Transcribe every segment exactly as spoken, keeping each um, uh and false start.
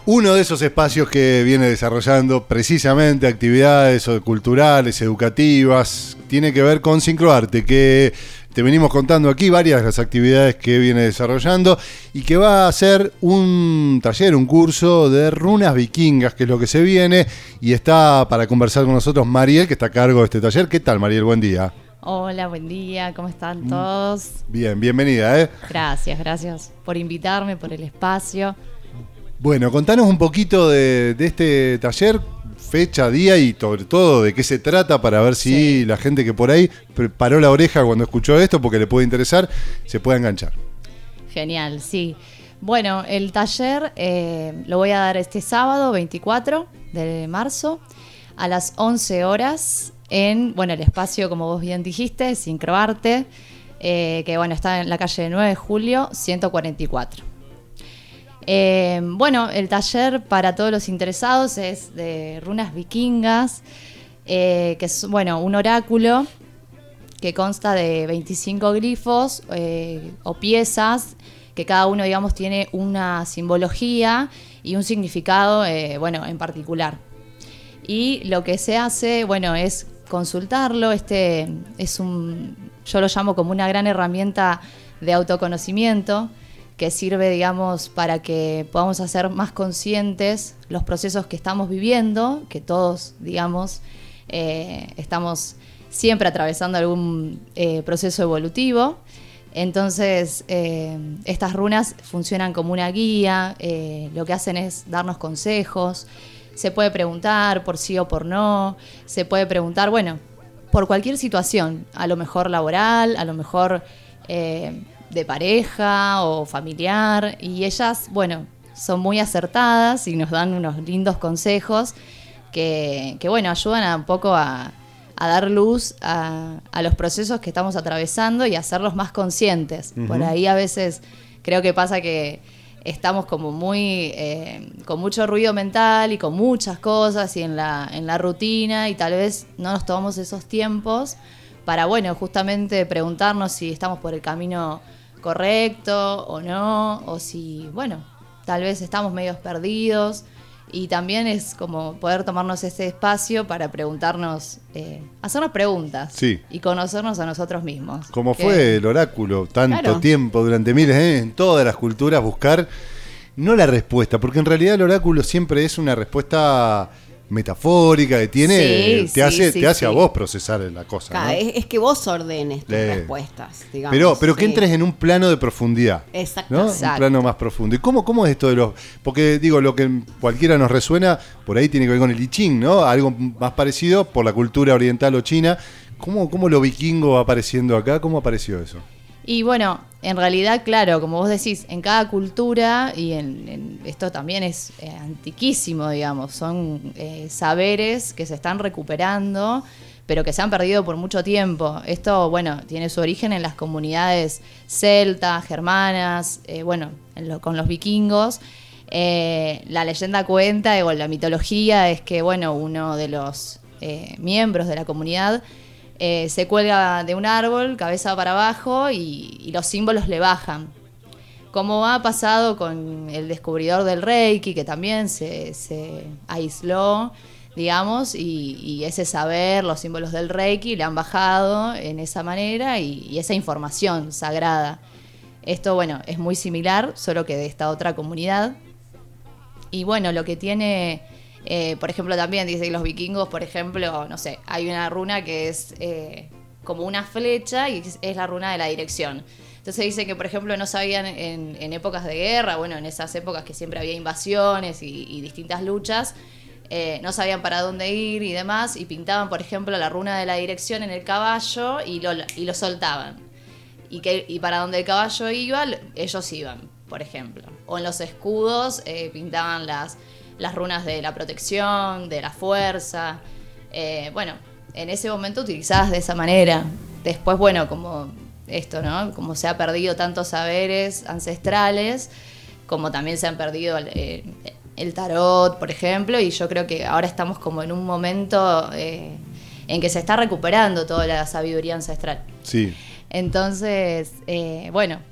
Uno de esos espacios que viene desarrollando precisamente actividades culturales, educativas, tiene que ver con Sincroarte, que te venimos contando aquí varias de las actividades que viene desarrollando y que va a hacer un taller, un curso de runas vikingas, que es lo que se viene, y está para conversar con nosotros Mariel, que está a cargo de este taller. ¿Qué tal, Mariel? Buen día. Hola, buen día, ¿cómo están todos? Bien, bienvenida, ¿eh? Gracias, gracias por invitarme, por el espacio. Bueno, contanos un poquito de, de este taller, fecha, día y sobre todo de qué se trata, para ver si sí. la gente que por ahí paró la oreja cuando escuchó esto, porque le puede interesar, se puede enganchar. Genial, sí. Bueno, el taller eh, lo voy a dar este sábado veinticuatro de marzo a las once horas en, bueno, el espacio, como vos bien dijiste, Sincroarte, eh, que bueno, está en la calle nueve de julio, ciento cuarenta y cuatro. Eh, bueno, el taller para todos los interesados es de runas vikingas, eh, que es, bueno, un oráculo que consta de veinticinco glifos eh, o piezas, que cada uno, digamos, tiene una simbología y un significado, eh, bueno, en particular. Y lo que se hace, bueno, es consultarlo. Este es un, yo lo llamo como una gran herramienta de autoconocimiento, que sirve, digamos, para que podamos hacer más conscientes los procesos que estamos viviendo, que todos, digamos, eh, estamos siempre atravesando algún eh, proceso evolutivo. Entonces, eh, estas runas funcionan como una guía, eh, lo que hacen es darnos consejos, se puede preguntar por sí o por no, se puede preguntar, bueno, por cualquier situación, a lo mejor laboral, a lo mejor Eh, de pareja o familiar, y ellas, bueno, son muy acertadas y nos dan unos lindos consejos que, que bueno, ayudan a un poco a, a dar luz a, a los procesos que estamos atravesando y a hacerlos más conscientes. Uh-huh. Por ahí a veces creo que pasa que estamos como muy eh, con mucho ruido mental y con muchas cosas y en la, en la rutina, y tal vez no nos tomamos esos tiempos para, bueno, justamente preguntarnos si estamos por el camino correcto o no, o si, bueno, tal vez estamos medios perdidos. Y también es como poder tomarnos ese espacio para preguntarnos, eh, hacernos preguntas, sí, y conocernos a nosotros mismos. Como que, fue el oráculo, tanto claro. tiempo, durante miles, ¿eh? en todas las culturas, buscar no la respuesta, porque en realidad el oráculo siempre es una respuesta metafórica que tiene, sí, te sí, hace, sí, te hace sí. a vos procesar la cosa, Claro, ¿no? es, es que vos ordenes tus Le... respuestas, digamos. Pero, pero que sí. entres en un plano de profundidad. Exacto. ¿No? Exacto. Un plano más profundo. ¿Y cómo, cómo es esto de los...? Porque, digo, lo que cualquiera nos resuena, por ahí tiene que ver con el I Ching, ¿no? Algo más parecido por la cultura oriental o china. ¿Cómo, cómo lo vikingo va apareciendo acá? ¿Cómo apareció eso? Y bueno, en realidad, claro, como vos decís, en cada cultura, y en, en esto también es eh, antiquísimo, digamos, son eh, saberes que se están recuperando, pero que se han perdido por mucho tiempo. Esto, bueno, tiene su origen en las comunidades celtas, germanas, eh, bueno, en lo, con los vikingos. Eh, la leyenda cuenta, o la mitología, es que, bueno, uno de los eh, miembros de la comunidad Eh, se cuelga de un árbol, cabeza para abajo, y, y los símbolos le bajan. Como ha pasado con el descubridor del Reiki, que también se, se aisló, digamos, y, y ese saber, los símbolos del Reiki, le han bajado en esa manera, y, y esa información sagrada. Esto, bueno, es muy similar, solo que de esta otra comunidad. Y bueno, lo que tiene... Eh, por ejemplo, también dice que los vikingos, por ejemplo, no sé, hay una runa que es eh, como una flecha, y es, es la runa de la dirección. Entonces dice que, por ejemplo, no sabían en, en épocas de guerra, bueno, en esas épocas que siempre había invasiones y, y distintas luchas, eh, no sabían para dónde ir y demás, y pintaban, por ejemplo, la runa de la dirección en el caballo y lo, y lo soltaban. Y, que, y para donde el caballo iba, ellos iban, por ejemplo. O en los escudos eh, pintaban las... las runas de la protección, de la fuerza, eh, bueno, en ese momento utilizadas de esa manera. Después, bueno, como esto, ¿no? Como se ha perdido tantos saberes ancestrales, como también se han perdido el, eh, el tarot, por ejemplo, y yo creo que ahora estamos como en un momento eh, en que se está recuperando toda la sabiduría ancestral. Sí. Entonces, eh, bueno,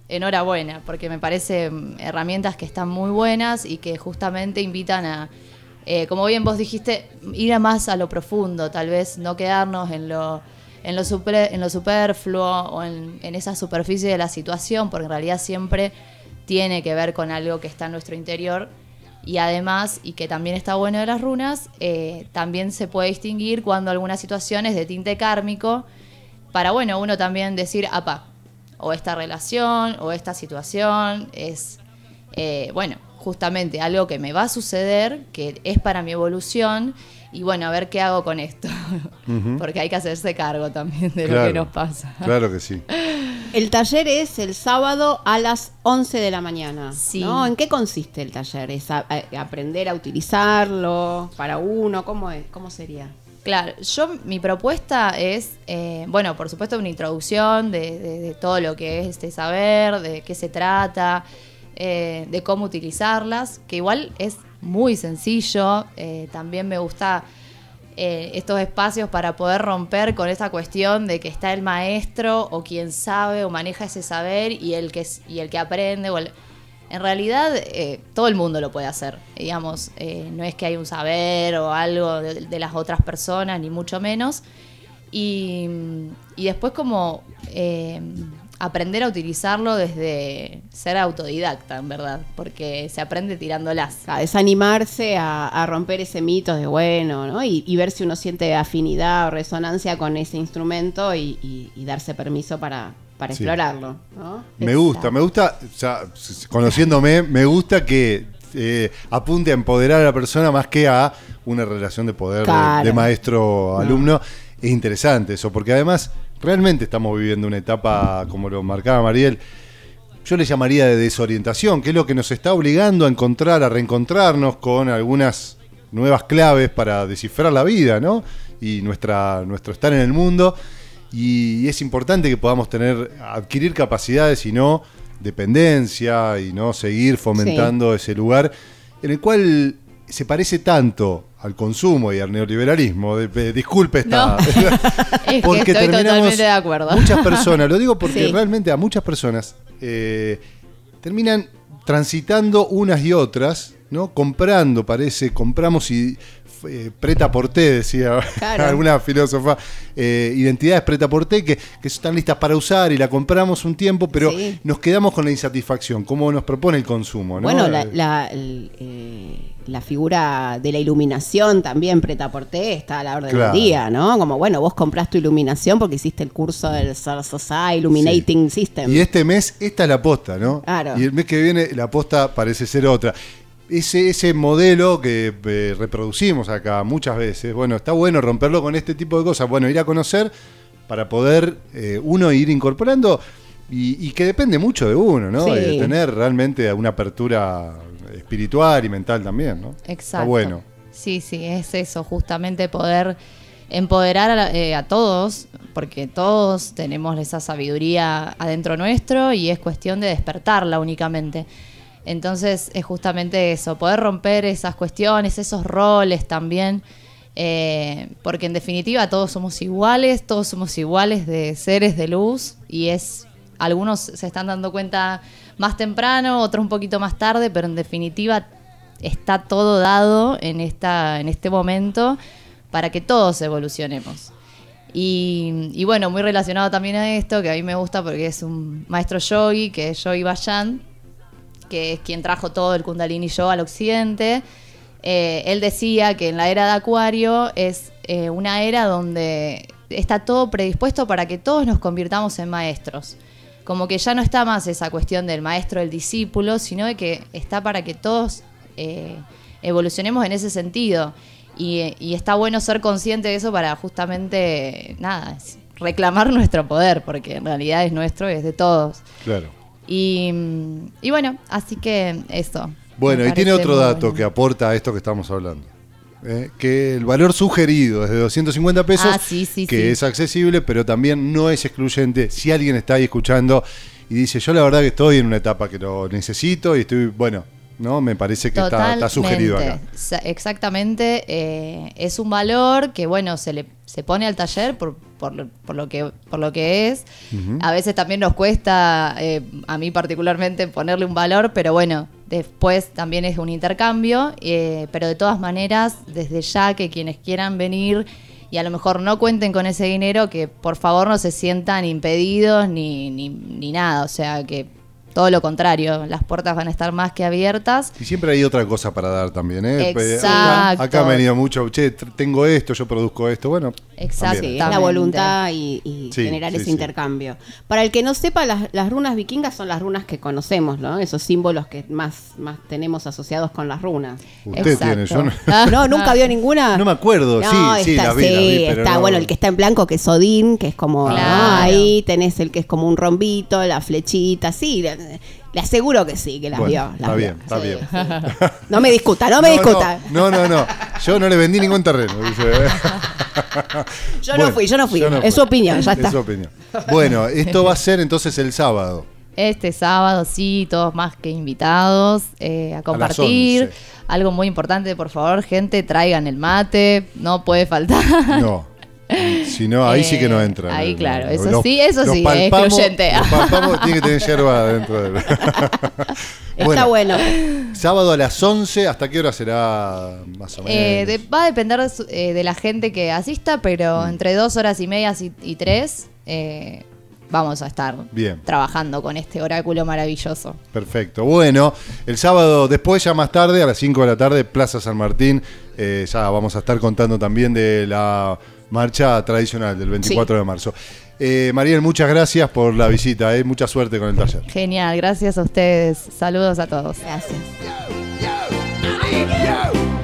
enhorabuena, porque me parecen herramientas que están muy buenas y que justamente invitan a, eh, como bien vos dijiste, ir a más a lo profundo, tal vez no quedarnos en lo, en lo, super, en lo superfluo o en, en esa superficie de la situación, porque en realidad siempre tiene que ver con algo que está en nuestro interior. Y además, y que también está bueno de las runas, eh, también se puede distinguir cuando alguna situación es de tinte kármico, para, bueno, uno también decir, apa, o esta relación, o esta situación, es, eh, bueno, justamente algo que me va a suceder, que es para mi evolución, y bueno, a ver qué hago con esto. Uh-huh. Porque hay que hacerse cargo también de claro, lo que nos pasa. Claro que sí. El taller es el sábado a las once de la mañana, sí. ¿no? ¿En qué consiste el taller? ¿Es a, a aprender a utilizarlo para uno? ¿Cómo es? ¿Cómo sería? Claro, yo mi propuesta es, eh, bueno, por supuesto una introducción de, de, de todo lo que es este saber, de qué se trata, eh, de cómo utilizarlas, que igual es muy sencillo. Eh, también me gusta eh, estos espacios para poder romper con esa cuestión de que está el maestro o quien sabe o maneja ese saber y el que, y el que aprende o el, en realidad, eh, todo el mundo lo puede hacer, digamos, eh, no es que hay un saber o algo de, de las otras personas, ni mucho menos. Y, y después como eh, aprender a utilizarlo desde ser autodidacta, en verdad, porque se aprende tirándolas. A desanimarse a, a romper ese mito de bueno, ¿no? Y, y ver si uno siente afinidad o resonancia con ese instrumento y, y, y darse permiso para... para sí. explorarlo, ¿no? Me gusta, me gusta, o sea, conociéndome, me gusta que eh, apunte a empoderar a la persona más que a una relación de poder claro. de, de maestro-alumno. No. Es interesante eso, porque además realmente estamos viviendo una etapa, como lo marcaba Mariel, yo le llamaría de desorientación, que es lo que nos está obligando a encontrar, a reencontrarnos con algunas nuevas claves para descifrar la vida, ¿no? Y nuestra, nuestro estar en el mundo. Y es importante que podamos tener, adquirir capacidades y no dependencia y no seguir fomentando sí. ese lugar en el cual se parece tanto al consumo y al neoliberalismo. De, de, disculpe esta... No. Es porque que estoy totalmente de acuerdo. Muchas personas, lo digo porque sí. realmente a muchas personas eh, terminan transitando unas y otras, ¿no? Comprando, parece, compramos y... Eh, prêt-à-porter, decía claro. alguna filósofa, eh, identidades prêt-à-porter que, que están listas para usar y la compramos un tiempo, pero sí. nos quedamos con la insatisfacción, como nos propone el consumo, ¿no? Bueno, la, la, el, eh, la figura de la iluminación también prêt-à-porter está a la orden claro. del día, ¿no? Como, bueno, vos comprás tu iluminación porque hiciste el curso del Sarsosai Illuminating sí. System. Y este mes, esta es la posta, ¿no? Claro. Y el mes que viene, la posta parece ser otra. Ese, ese modelo que eh, reproducimos acá muchas veces, bueno, está bueno romperlo con este tipo de cosas, bueno, ir a conocer para poder eh, uno ir incorporando y, y que depende mucho de uno, ¿no? Sí. De tener realmente una apertura espiritual y mental también, ¿no? Exacto. Está bueno. Sí, sí, es eso, justamente poder empoderar a, eh, a todos, porque todos tenemos esa sabiduría adentro nuestro y es cuestión de despertarla únicamente. Entonces es justamente eso, poder romper esas cuestiones, esos roles también, eh, porque en definitiva todos somos iguales, todos somos iguales de seres de luz y es, algunos se están dando cuenta más temprano, otros un poquito más tarde, pero en definitiva está todo dado en, esta, en este momento para que todos evolucionemos. Y, y bueno, muy relacionado también a esto, que a mí me gusta porque es un maestro yogi, que es Yogi Bhajan, que es quien trajo todo el Kundalini Yoga al occidente. Eh, él decía que en la era de Acuario es eh, una era donde está todo predispuesto para que todos nos convirtamos en maestros. Como que ya no está más esa cuestión del maestro, del discípulo, sino de que está para que todos eh, evolucionemos en ese sentido. Y, y está bueno ser consciente de eso para justamente, nada, reclamar nuestro poder, porque en realidad es nuestro y es de todos. Claro. Y, y bueno, así que eso. Bueno, y tiene otro dato bueno. que aporta a esto que estamos hablando. ¿eh? Que el valor sugerido es de doscientos cincuenta pesos, ah, sí, sí, que sí. es accesible, pero también no es excluyente. Si alguien está ahí escuchando y dice, yo la verdad que estoy en una etapa que lo necesito y estoy, bueno, no, me parece que está, está sugerido acá. Exactamente, eh, es un valor que, bueno, se le se pone al taller por por lo, por lo que por lo que es. Uh-huh. A veces también nos cuesta, eh, a mí particularmente, ponerle un valor, pero bueno, después también es un intercambio, eh, pero de todas maneras, desde ya que quienes quieran venir y a lo mejor no cuenten con ese dinero, que por favor no se sientan impedidos ni, ni, ni nada, o sea que todo lo contrario, las puertas van a estar más que abiertas. Y siempre hay otra cosa para dar también, ¿eh? Exacto. Acá, acá me han venido mucho, che, tengo esto, yo produzco esto, bueno. Exacto, sí, es la voluntad y, y sí, generar sí, ese sí. intercambio. Para el que no sepa, las, las runas vikingas son las runas que conocemos, ¿no? Esos símbolos que más, más tenemos asociados con las runas. Usted Exacto. tiene, yo no. No, nunca vio ninguna. No me acuerdo, no, sí, sí, está, las vi, sí, las vi, pero está, no. Bueno, el que está en blanco, que es Odín, que es como, claro. ¿no? Ahí tenés el que es como un rombito, la flechita, sí, le, le aseguro que sí, que las bueno, vio. Las está vio. bien, está sí, bien. Sí. No me discuta, no me no, discuta. No, no, no, no, yo no le vendí ningún terreno. Yo bueno, no fui, yo no fui, yo no es fui. Su opinión, ya está. Es su opinión. Bueno, esto va a ser entonces el sábado. Este sábado, sí, todos más que invitados eh, a compartir. A Algo muy importante, por favor, gente, traigan el mate, no puede faltar. No. Si no, ahí eh, sí que no entra. Ahí, el, claro, eso los, sí, eso sí, es excluyente. Los palpamos, tiene que tener yerba dentro del... Bueno, está bueno. Sábado a las once, ¿hasta qué hora será más o menos? Eh, de, va a depender de, eh, de la gente que asista, pero mm. entre dos horas y media y, y tres eh, vamos a estar Bien. trabajando con este oráculo maravilloso. Perfecto. Bueno, el sábado después, ya más tarde, a las cinco de la tarde, Plaza San Martín, eh, ya vamos a estar contando también de la marcha tradicional del veinticuatro sí. de marzo. Eh, Mariel, muchas gracias por la visita, eh. Mucha suerte con el taller. Genial, gracias a ustedes. Saludos a todos. Gracias.